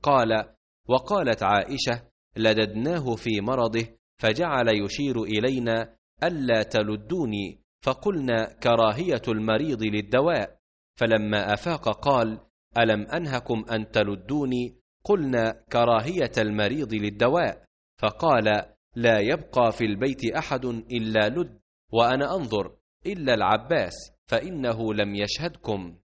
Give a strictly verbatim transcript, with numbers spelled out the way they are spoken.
قال: وقالت عائشة: لددناه في مرضه فجعل يشير إلينا ألا تلدوني، فقلنا: كراهية المريض للدواء. فلما أفاق قال: ألم أنهكم أن تلدوني؟ قلنا: كراهية المريض للدواء. فقال: لا يبقى في البيت أحد إلا لد، وأنا أنظر إلا العباس فإنه لم يشهدكم.